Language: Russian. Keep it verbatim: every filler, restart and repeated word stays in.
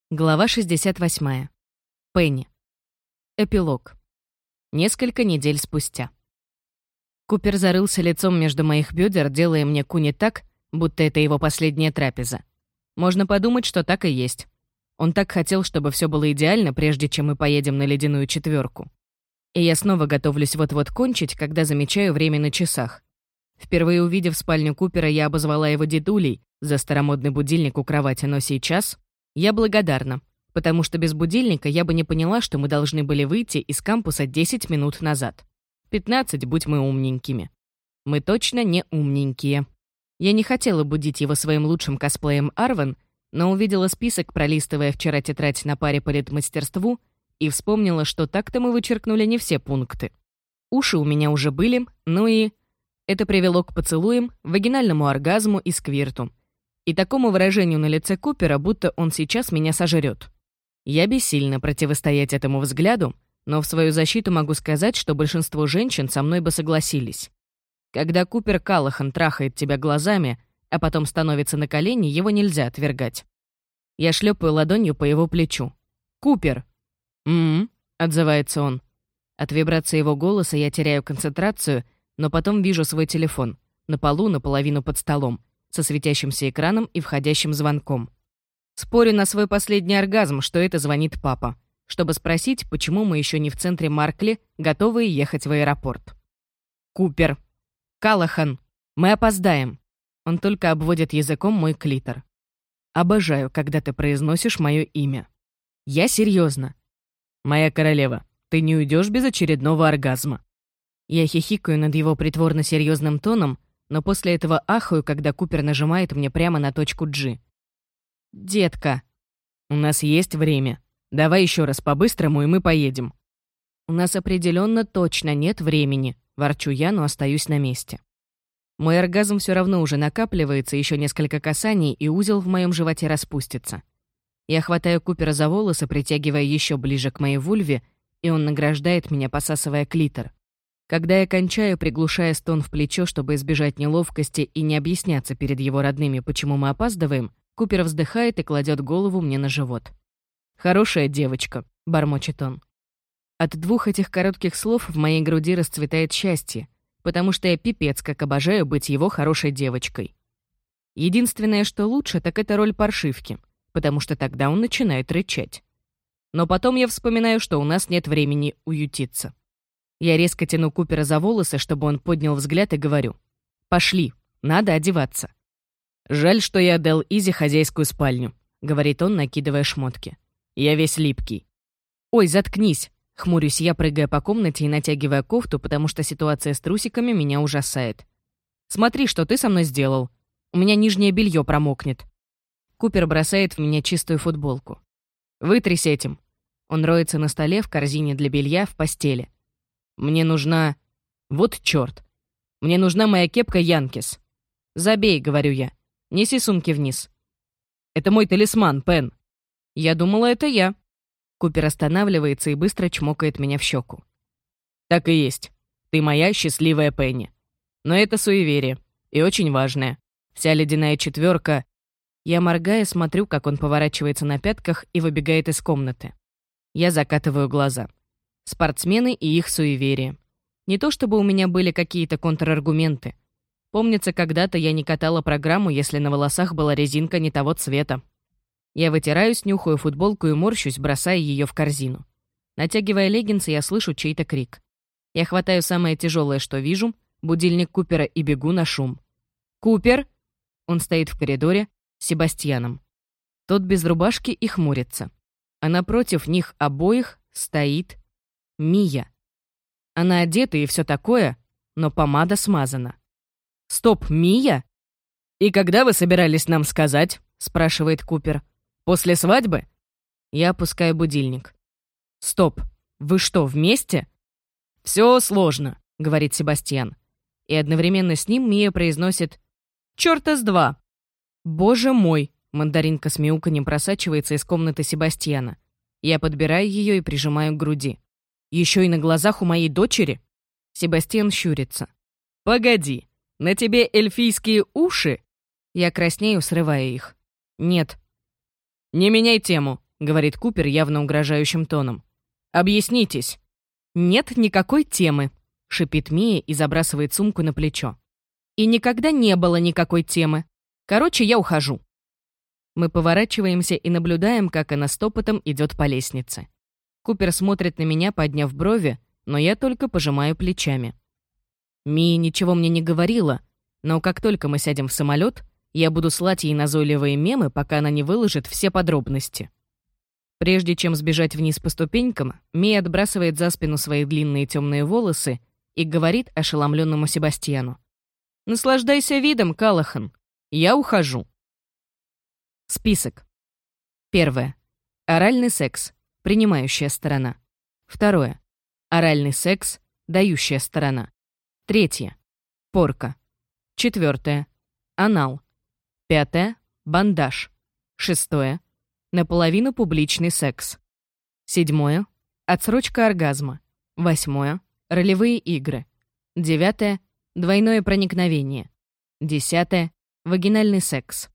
Глава шестьдесят восьмая. Пенни. Эпилог. Несколько недель спустя. Купер зарылся лицом между моих бедер, делая мне куни так, будто это его последняя трапеза. Можно подумать, что так и есть. Он так хотел, чтобы все было идеально, прежде чем мы поедем на ледяную четверку. И я снова готовлюсь вот-вот кончить, когда замечаю время на часах. Впервые увидев спальню Купера, я обозвала его дедулей за старомодный будильник у кровати, но сейчас я благодарна, потому что без будильника я бы не поняла, что мы должны были выйти из кампуса десять минут назад. пятнадцать, будь мы умненькими. Мы точно не умненькие. Я не хотела будить его своим лучшим косплеем Арвен, но увидела список, пролистывая вчера тетрадь на паре по литмастерству, и вспомнила, что так-то мы вычеркнули не все пункты. Уши у меня уже были, ну и... Это привело к поцелуям, вагинальному оргазму и сквирту. И такому выражению на лице Купера, будто он сейчас меня сожрет. Я бессильна противостоять этому взгляду, но в свою защиту могу сказать, что большинство женщин со мной бы согласились. Когда Купер Каллахан трахает тебя глазами, а потом становится на колени, его нельзя отвергать. Я шлепаю ладонью по его плечу. «Купер!» «М-м-м», отзывается он. От вибрации его голоса я теряю концентрацию, но потом вижу свой телефон. На полу, наполовину под столом, со светящимся экраном и входящим звонком. Спорю на свой последний оргазм, что это звонит папа, чтобы спросить, почему мы еще не в центре Маркли, готовые ехать в аэропорт. «Купер! Каллахан! Мы опоздаем!» Он только обводит языком мой клитор. «Обожаю, когда ты произносишь мое имя. Я серьезно. Моя королева, ты не уйдешь без очередного оргазма». Я хихикаю над его притворно-серьезным тоном, но после этого ахаю, когда Купер нажимает мне прямо на точку G. «Детка, у нас есть время. Давай еще раз по-быстрому, и мы поедем». «У нас определенно точно нет времени», — ворчу я, но остаюсь на месте. Мой оргазм все равно уже накапливается, еще несколько касаний, и узел в моем животе распустится. Я хватаю Купера за волосы, притягивая еще ближе к моей вульве, и он награждает меня, посасывая клитор. Когда я кончаю, приглушая стон в плечо, чтобы избежать неловкости и не объясняться перед его родными, почему мы опаздываем, Купер вздыхает и кладет голову мне на живот. «Хорошая девочка», — бормочет он. От двух этих коротких слов в моей груди расцветает счастье, потому что я пипец как обожаю быть его хорошей девочкой. Единственное, что лучше, так это роль паршивки, потому что тогда он начинает рычать. Но потом я вспоминаю, что у нас нет времени уютиться. Я резко тяну Купера за волосы, чтобы он поднял взгляд, и говорю: «Пошли, надо одеваться». «Жаль, что я отдал Изи хозяйскую спальню», — говорит он, накидывая шмотки. «Я весь липкий». «Ой, заткнись», — хмурюсь я, прыгая по комнате и натягивая кофту, потому что ситуация с трусиками меня ужасает. «Смотри, что ты со мной сделал. У меня нижнее белье промокнет». Купер бросает в меня чистую футболку. «Вытрись этим». Он роется на столе в корзине для белья в постели. «Мне нужна... Вот чёрт. Мне нужна моя кепка Янкис». «Забей», — говорю я. «Неси сумки вниз». «Это мой талисман, Пен». «Я думала, это я». Купер останавливается и быстро чмокает меня в щеку. «Так и есть. Ты моя счастливая Пенни. Но это суеверие. И очень важное. Вся ледяная четверка...» Я, моргая, смотрю, как он поворачивается на пятках и выбегает из комнаты. Я закатываю глаза. Спортсмены и их суеверия. Не то чтобы у меня были какие-то контраргументы. Помнится, когда-то я не катала программу, если на волосах была резинка не того цвета. Я вытираюсь, нюхаю футболку и морщусь, бросая ее в корзину. Натягивая леггинсы, я слышу чей-то крик. Я хватаю самое тяжелое, что вижу, будильник Купера, и бегу на шум. «Купер!» Он стоит в коридоре с Себастьяном. Тот без рубашки и хмурится. А напротив них обоих стоит Мия. Она одета и все такое, но помада смазана. «Стоп, Мия? И когда вы собирались нам сказать?» — спрашивает Купер. «После свадьбы?» Я опускаю будильник. «Стоп, вы что, вместе?» «Все сложно», — говорит Себастьян. И одновременно с ним Мия произносит «Чёрта с два!» «Боже мой!» — мандаринка с мяуканьем просачивается из комнаты Себастьяна. Я подбираю ее и прижимаю к груди. Еще и на глазах у моей дочери?» Себастьян щурится. «Погоди, на тебе эльфийские уши?» Я краснею, срывая их. «Нет». «Не меняй тему», — говорит Купер явно угрожающим тоном. «Объяснитесь». «Нет никакой темы», — шипит Мия и забрасывает сумку на плечо. «И никогда не было никакой темы. Короче, я ухожу». Мы поворачиваемся и наблюдаем, как она стопотом идет по лестнице. Купер смотрит на меня, подняв брови, но я только пожимаю плечами. Мия ничего мне не говорила, но как только мы сядем в самолет, я буду слать ей назойливые мемы, пока она не выложит все подробности. Прежде чем сбежать вниз по ступенькам, Мия отбрасывает за спину свои длинные темные волосы и говорит ошеломленному Себастьяну. «Наслаждайся видом, Калахан. Я ухожу». Список. Первое. Оральный секс. Принимающая сторона. Второе. Оральный секс. Дающая сторона. Третье. Порка. Четвертое. Анал. Пятое. Бандаж. Шестое. Наполовину публичный секс. Седьмое. Отсрочка оргазма. Восьмое. Ролевые игры. Девятое. Двойное проникновение. Десятое. Вагинальный секс.